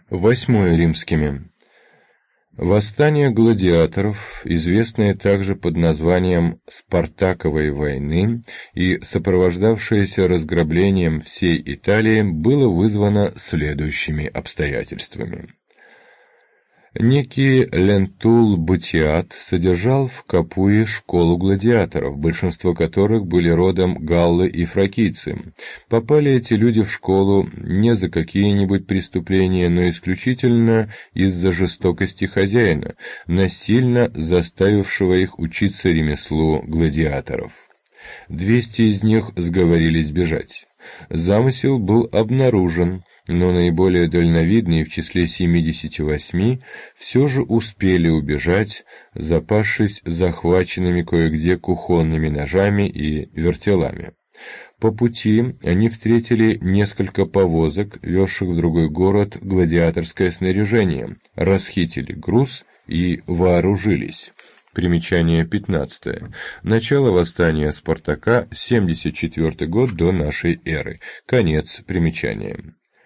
Восьмое римскими. Восстание гладиаторов, известное также под названием «Спартаковой войны» и сопровождавшееся разграблением всей Италии, было вызвано следующими обстоятельствами. Некий Лентул Батиат содержал в Капуе школу гладиаторов, большинство которых были родом галлы и фракийцы. Попали эти люди в школу не за какие-нибудь преступления, но исключительно из-за жестокости хозяина, насильно заставившего их учиться ремеслу гладиаторов. 200 из них сговорились бежать. Замысел был обнаружен, но наиболее дальновидные в числе 78 все же успели убежать, запасшись захваченными кое-где кухонными ножами и вертелами. По пути они встретили несколько повозок, везших в другой город гладиаторское снаряжение, расхитили груз и вооружились. Примечание 15. Начало восстания Спартака, 74 год до нашей эры. Конец примечания.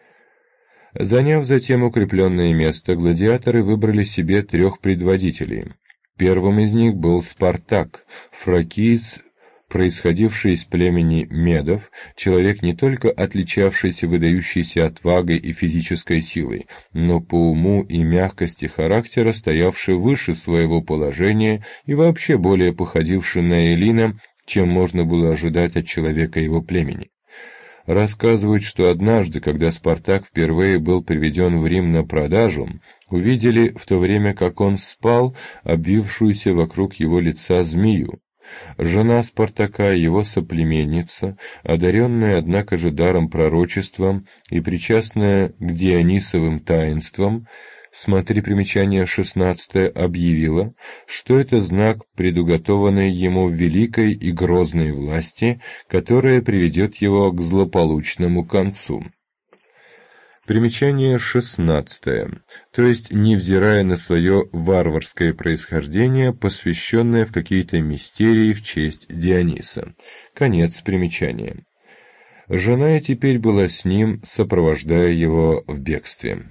Заняв затем укрепленное место, гладиаторы выбрали себе 3 предводителей. Первым из них был Спартак, фракиец, происходивший из племени Медов, человек не только отличавшийся выдающейся отвагой и физической силой, но по уму и мягкости характера стоявший выше своего положения и вообще более походивший на Эллина, чем можно было ожидать от человека его племени. Рассказывают, что однажды, когда Спартак впервые был приведен в Рим на продажу, увидели, в то время как он спал, обвившуюся вокруг его лица змею. Жена Спартака, его соплеменница, одаренная, однако же, даром пророчества и причастная к Дионисовым таинствам, смотри примечание 16, объявила, что это знак предуготованной ему великой и грозной власти, которая приведет его к злополучному концу. Примечание 16, то есть, невзирая на свое варварское происхождение, посвященное в какие-то мистерии в честь Диониса. Конец примечания. Жена теперь была с ним, сопровождая его в бегстве.